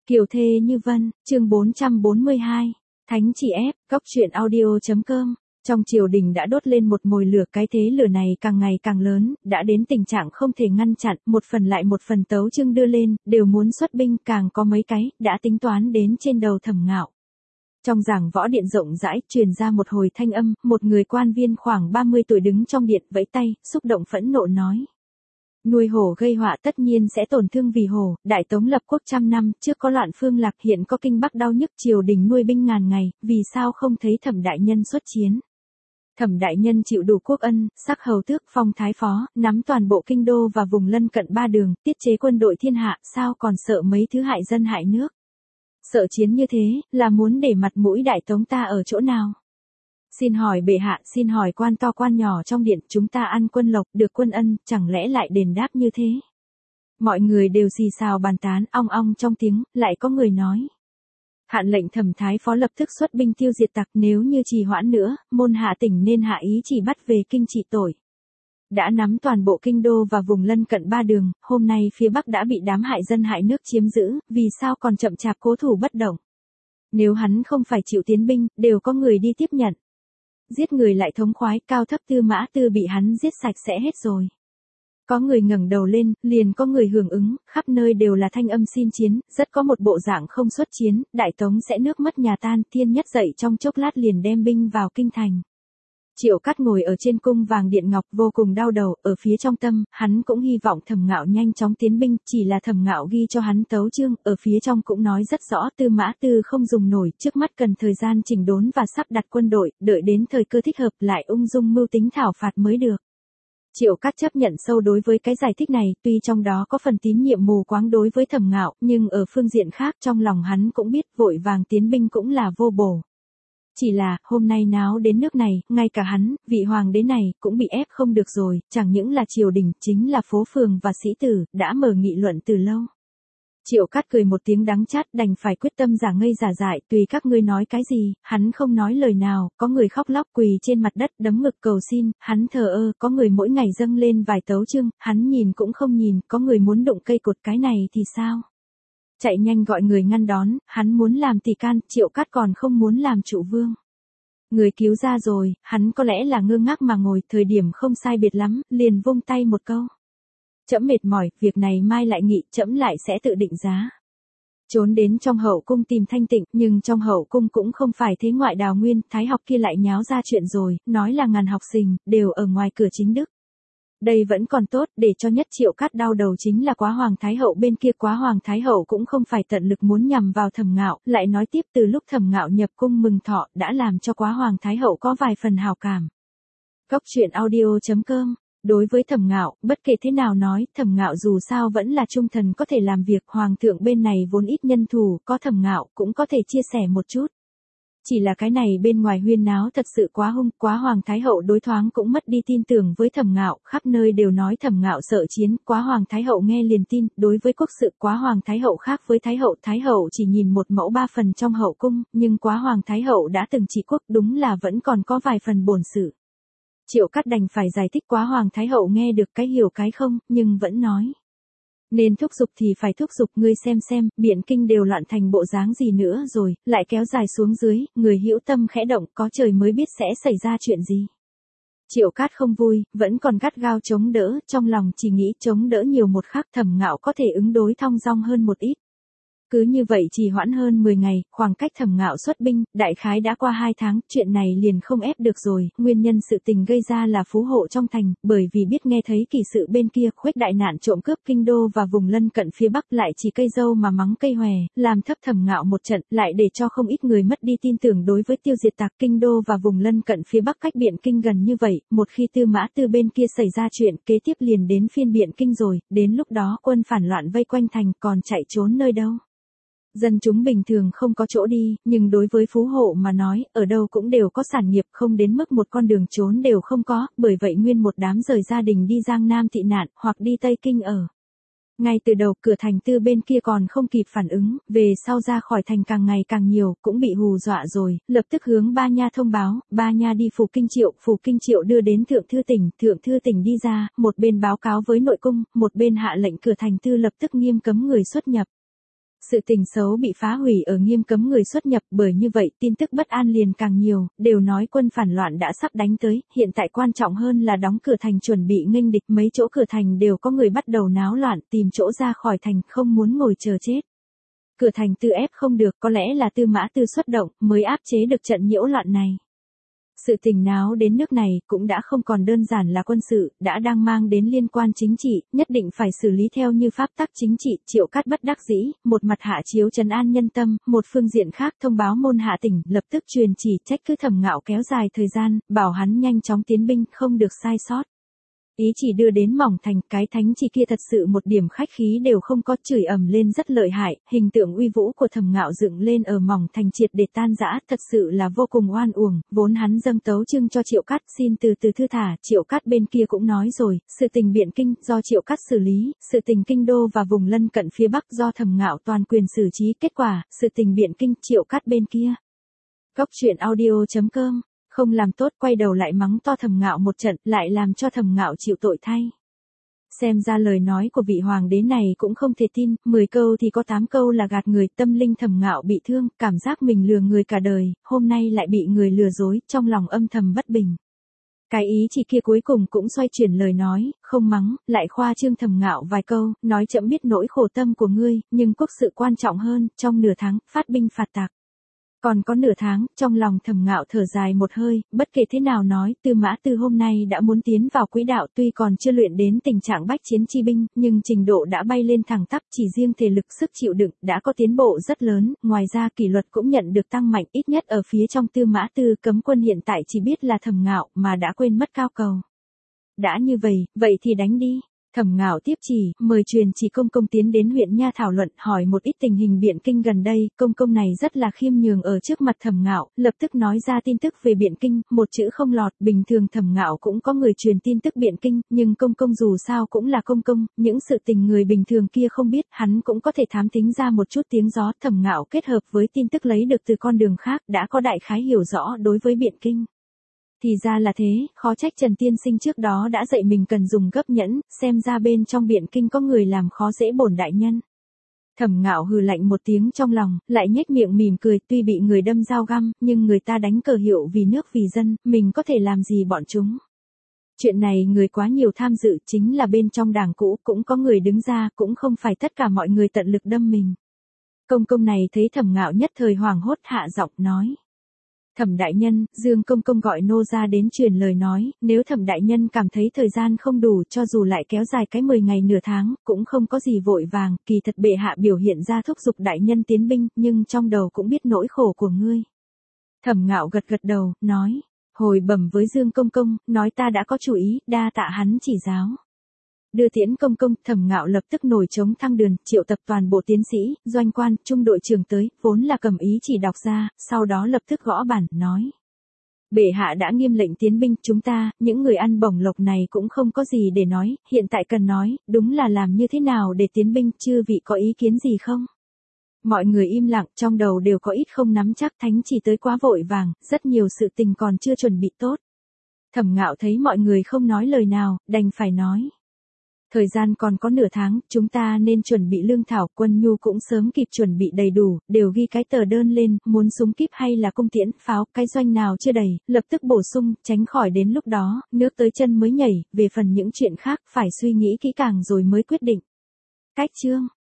Kiều Thê Như Vân, chương 442, Thánh Chỉ Ép, Cốc truyện audio.com. Trong triều đình đã đốt lên một mồi lửa, cái thế lửa này càng ngày càng lớn, đã đến tình trạng không thể ngăn chặn, một phần lại một phần tấu chương đưa lên, đều muốn xuất binh, càng có mấy cái, đã tính toán đến trên đầu Thẩm Ngạo. Trong giảng võ điện rộng rãi, truyền ra một hồi thanh âm, một người quan viên khoảng 30 tuổi đứng trong điện vẫy tay, xúc động phẫn nộ nói. Nuôi hổ gây họa tất nhiên sẽ tổn thương vì hổ, Đại Tống lập quốc trăm năm, trước có loạn phương lạc, hiện có kinh bắc đau nhức, triều đình nuôi binh ngàn ngày, vì sao không thấy Thẩm đại nhân xuất chiến? Thẩm đại nhân chịu đủ quốc ân, sắc hầu tước, phong thái phó, nắm toàn bộ kinh đô và vùng lân cận ba đường, tiết chế quân đội thiên hạ, sao còn sợ mấy thứ hại dân hại nước? Sợ chiến như thế, là muốn để mặt mũi Đại Tống ta ở chỗ nào? Xin hỏi bệ hạ, xin hỏi quan to quan nhỏ trong điện, chúng ta ăn quân lộc, được quân ân, chẳng lẽ lại đền đáp như thế? Mọi người đều xì xào bàn tán, ong ong trong tiếng, lại có người nói. Hạn lệnh Thẩm thái phó lập tức xuất binh tiêu diệt tặc, nếu như trì hoãn nữa, môn hạ tỉnh nên hạ ý chỉ bắt về kinh trị tội. Đã nắm toàn bộ kinh đô và vùng lân cận ba đường, hôm nay phía Bắc đã bị đám hại dân hại nước chiếm giữ, vì sao còn chậm chạp cố thủ bất động? Nếu hắn không phải chịu tiến binh, đều có người đi tiếp nhận. Giết người lại thống khoái, cao thấp Tư Mã Tư bị hắn giết sạch sẽ hết rồi. Có người ngẩng đầu lên, liền có người hưởng ứng, khắp nơi đều là thanh âm xin chiến, rất có một bộ dạng không xuất chiến, Đại Tống sẽ nước mất nhà tan, Thiên Nhất dậy trong chốc lát liền đem binh vào kinh thành. Triệu Cát ngồi ở trên cung vàng điện ngọc vô cùng đau đầu, ở phía trong tâm, hắn cũng hy vọng Thẩm Ngạo nhanh chóng tiến binh, chỉ là Thẩm Ngạo ghi cho hắn tấu chương, ở phía trong cũng nói rất rõ Tư Mã Tư không dùng nổi, trước mắt cần thời gian chỉnh đốn và sắp đặt quân đội, đợi đến thời cơ thích hợp lại ung dung mưu tính thảo phạt mới được. Triệu Cát chấp nhận sâu đối với cái giải thích này, tuy trong đó có phần tín nhiệm mù quáng đối với Thẩm Ngạo, nhưng ở phương diện khác trong lòng hắn cũng biết vội vàng tiến binh cũng là vô bổ. Chỉ là, hôm nay náo đến nước này, ngay cả hắn, vị hoàng đế này, cũng bị ép không được rồi, chẳng những là triều đình, chính là phố phường và sĩ tử, đã mở nghị luận từ lâu. Triệu Cát cười một tiếng đắng chát, đành phải quyết tâm giả ngây giả dại, tùy các ngươi nói cái gì, hắn không nói lời nào, có người khóc lóc quỳ trên mặt đất đấm ngực cầu xin, hắn thờ ơ, có người mỗi ngày dâng lên vài tấu chương, hắn nhìn cũng không nhìn, có người muốn đụng cây cột, cái này thì sao? Chạy nhanh gọi người ngăn đón, hắn muốn làm tỳ can, Triệu Cát còn không muốn làm trụ vương. Người cứu ra rồi, hắn có lẽ là ngơ ngác mà ngồi, thời điểm không sai biệt lắm, liền vung tay một câu. Trẫm mệt mỏi, việc này mai lại nghị, trẫm lại sẽ tự định giá. Trốn đến trong hậu cung tìm thanh tịnh, nhưng trong hậu cung cũng không phải thế ngoại đào nguyên, thái học kia lại nháo ra chuyện rồi, nói là ngàn học sinh, đều ở ngoài cửa chính đức. Đây vẫn còn tốt, để cho nhất Triệu Cát đau đầu chính là Quá Hoàng Thái Hậu bên kia, Quá Hoàng Thái Hậu cũng không phải tận lực muốn nhằm vào Thẩm Ngạo, lại nói tiếp từ lúc Thẩm Ngạo nhập cung mừng thọ, đã làm cho Quá Hoàng Thái Hậu có vài phần hảo cảm. Cốc truyện audio.com. Đối với Thẩm Ngạo, bất kể thế nào nói, Thẩm Ngạo dù sao vẫn là trung thần có thể làm việc, hoàng thượng bên này vốn ít nhân thủ, có Thẩm Ngạo cũng có thể chia sẻ một chút. Chỉ là cái này bên ngoài huyên náo thật sự quá hung, Quá Hoàng Thái Hậu đối thoáng cũng mất đi tin tưởng với Thẩm Ngạo, khắp nơi đều nói Thẩm Ngạo sợ chiến, Quá Hoàng Thái Hậu nghe liền tin, đối với quốc sự Quá Hoàng Thái Hậu khác với Thái Hậu chỉ nhìn một mẫu ba phần trong hậu cung, nhưng Quá Hoàng Thái Hậu đã từng trị quốc đúng là vẫn còn có vài phần bổn sự. Triệu Cát đành phải giải thích, Quá Hoàng Thái Hậu nghe được cái hiểu cái không, nhưng vẫn nói. Nên thúc giục thì phải thúc giục, ngươi xem, Biện Kinh đều loạn thành bộ dáng gì nữa rồi, lại kéo dài xuống dưới, người hữu tâm khẽ động, có trời mới biết sẽ xảy ra chuyện gì. Triệu Cát không vui, vẫn còn gắt gao chống đỡ, trong lòng chỉ nghĩ chống đỡ nhiều một khắc, Thẩm Ngạo có thể ứng đối thong dong hơn một ít. Cứ như vậy trì hoãn hơn 10 ngày, khoảng cách Thẩm Ngạo xuất binh, đại khái đã qua 2 tháng, chuyện này liền không ép được rồi, nguyên nhân sự tình gây ra là phú hộ trong thành, bởi vì biết nghe thấy kỳ sự bên kia, khuếch đại nạn trộm cướp kinh đô và vùng lân cận phía Bắc lại chỉ cây dâu mà mắng cây hòe, làm thấp Thẩm Ngạo một trận, lại để cho không ít người mất đi tin tưởng đối với tiêu diệt tặc, kinh đô và vùng lân cận phía Bắc cách Biện Kinh gần như vậy, một khi Tư Mã Tư bên kia xảy ra chuyện, kế tiếp liền đến phiên Biện Kinh rồi, đến lúc đó quân phản loạn vây quanh thành, còn chạy trốn nơi đâu. Dân chúng bình thường không có chỗ đi, nhưng đối với phú hộ mà nói, ở đâu cũng đều có sản nghiệp, không đến mức một con đường trốn đều không có, bởi vậy nguyên một đám rời gia đình đi Giang Nam thị nạn, hoặc đi Tây Kinh ở. Ngay từ đầu, cửa thành Tư bên kia còn không kịp phản ứng, về sau ra khỏi thành càng ngày càng nhiều, cũng bị hù dọa rồi, lập tức hướng Ba Nha thông báo, Ba Nha đi Phủ Kinh Triệu đưa đến Thượng Thư Tỉnh đi ra, một bên báo cáo với nội cung, một bên hạ lệnh cửa thành Tư lập tức nghiêm cấm người xuất nhập. Sự tình xấu bị phá hủy ở nghiêm cấm người xuất nhập, bởi như vậy tin tức bất an liền càng nhiều, đều nói quân phản loạn đã sắp đánh tới, hiện tại quan trọng hơn là đóng cửa thành chuẩn bị nghênh địch, mấy chỗ cửa thành đều có người bắt đầu náo loạn, tìm chỗ ra khỏi thành, không muốn ngồi chờ chết. Cửa thành Tư ép không được, có lẽ là Tư Mã Tư xuất động, mới áp chế được trận nhiễu loạn này. Sự tình náo đến nước này cũng đã không còn đơn giản là quân sự, đã đang mang đến liên quan chính trị, nhất định phải xử lý theo như pháp tắc chính trị. Triệu Cát bất đắc dĩ, một mặt hạ chiếu trấn an nhân tâm, một phương diện khác thông báo môn hạ tỉnh, lập tức truyền chỉ trách cứ Thẩm Ngạo kéo dài thời gian, bảo hắn nhanh chóng tiến binh, không được sai sót. Ý chỉ đưa đến Mỏng Thành, cái thánh chỉ kia thật sự một điểm khách khí đều không có, chửi ầm lên rất lợi hại, hình tượng uy vũ của Thẩm Ngạo dựng lên ở Mỏng Thành triệt để tan rã, thật sự là vô cùng oan uổng, vốn hắn dâng tấu trưng cho Triệu Cát xin từ từ thư thả, Triệu Cát bên kia cũng nói rồi, sự tình Biện Kinh do Triệu Cát xử lý, sự tình Kinh Đô và vùng lân cận phía Bắc do Thẩm Ngạo toàn quyền xử trí, kết quả, sự tình Biện Kinh, Triệu Cát bên kia. Góc truyện audio.com không làm tốt, quay đầu lại mắng to Thẩm Ngạo một trận, lại làm cho Thẩm Ngạo chịu tội thay. Xem ra lời nói của vị hoàng đế này cũng không thể tin, 10 câu thì có 8 câu là gạt người, tâm linh Thẩm Ngạo bị thương, cảm giác mình lừa người cả đời, hôm nay lại bị người lừa dối, trong lòng âm thầm bất bình. Cái ý chỉ kia cuối cùng cũng xoay chuyển lời nói, không mắng, lại khoa trương Thẩm Ngạo vài câu, nói chậm biết nỗi khổ tâm của ngươi, nhưng quốc sự quan trọng hơn, trong nửa tháng, phát binh phạt tặc. Còn có nửa tháng, trong lòng Thẩm Ngạo thở dài một hơi, bất kể thế nào nói, Tư Mã Tư hôm nay đã muốn tiến vào quỹ đạo, tuy còn chưa luyện đến tình trạng bách chiến chi binh, nhưng trình độ đã bay lên thẳng tắp, chỉ riêng thể lực sức chịu đựng, đã có tiến bộ rất lớn, ngoài ra kỷ luật cũng nhận được tăng mạnh, ít nhất ở phía trong Tư Mã Tư cấm quân hiện tại chỉ biết là Thẩm Ngạo, mà đã quên mất cao cầu. Đã như vậy thì đánh đi. Thẩm Ngạo tiếp chỉ, mời truyền chỉ công công tiến đến huyện nha thảo luận, hỏi một ít tình hình Biện Kinh gần đây, công công này rất là khiêm nhường ở trước mặt Thẩm Ngạo, lập tức nói ra tin tức về Biện Kinh, một chữ không lọt, bình thường Thẩm Ngạo cũng có người truyền tin tức Biện Kinh, nhưng công công dù sao cũng là công công, những sự tình người bình thường kia không biết, hắn cũng có thể thám tính ra một chút tiếng gió. Thẩm Ngạo kết hợp với tin tức lấy được từ con đường khác, đã có đại khái hiểu rõ đối với Biện Kinh. Thì ra là thế, khó trách Trần Tiên Sinh trước đó đã dạy mình cần dùng gấp nhẫn, xem ra bên trong Biện Kinh có người làm khó dễ bổn đại nhân. Thẩm Ngạo hừ lạnh một tiếng trong lòng, lại nhếch miệng mỉm cười, tuy bị người đâm dao găm, nhưng người ta đánh cờ hiệu vì nước vì dân, mình có thể làm gì bọn chúng. Chuyện này người quá nhiều tham dự, chính là bên trong đảng cũ cũng có người đứng ra, cũng không phải tất cả mọi người tận lực đâm mình. Công công này thấy Thẩm Ngạo nhất thời hoảng hốt, hạ giọng nói. Thẩm đại nhân, Dương công công gọi nô ra đến truyền lời nói, nếu Thẩm đại nhân cảm thấy thời gian không đủ, cho dù lại kéo dài cái 10 ngày nửa tháng, cũng không có gì vội vàng, kỳ thật bệ hạ biểu hiện ra thúc giục đại nhân tiến binh, nhưng trong đầu cũng biết nỗi khổ của ngươi. Thẩm Ngạo gật gật đầu, nói, hồi bẩm với Dương công công, nói ta đã có chủ ý, đa tạ hắn chỉ giáo. Đưa tiễn công công, Thẩm Ngạo lập tức nổi trống thăng đường, triệu tập toàn bộ tiến sĩ, doanh quan, trung đội trưởng tới, vốn là cầm ý chỉ đọc ra, sau đó lập tức gõ bản, nói. Bệ hạ đã nghiêm lệnh tiến binh, chúng ta, những người ăn bổng lộc này cũng không có gì để nói, hiện tại cần nói, đúng là làm như thế nào để tiến binh, chư vị có ý kiến gì không? Mọi người im lặng, trong đầu đều có ít không nắm chắc, thánh chỉ tới quá vội vàng, rất nhiều sự tình còn chưa chuẩn bị tốt. Thẩm Ngạo thấy mọi người không nói lời nào, đành phải nói. Thời gian còn có nửa tháng, chúng ta nên chuẩn bị lương thảo, quân nhu cũng sớm kịp chuẩn bị đầy đủ, đều ghi cái tờ đơn lên, muốn súng kíp hay là cung tiễn, pháo, cái doanh nào chưa đầy, lập tức bổ sung, tránh khỏi đến lúc đó, nước tới chân mới nhảy, về phần những chuyện khác, phải suy nghĩ kỹ càng rồi mới quyết định. Cách chương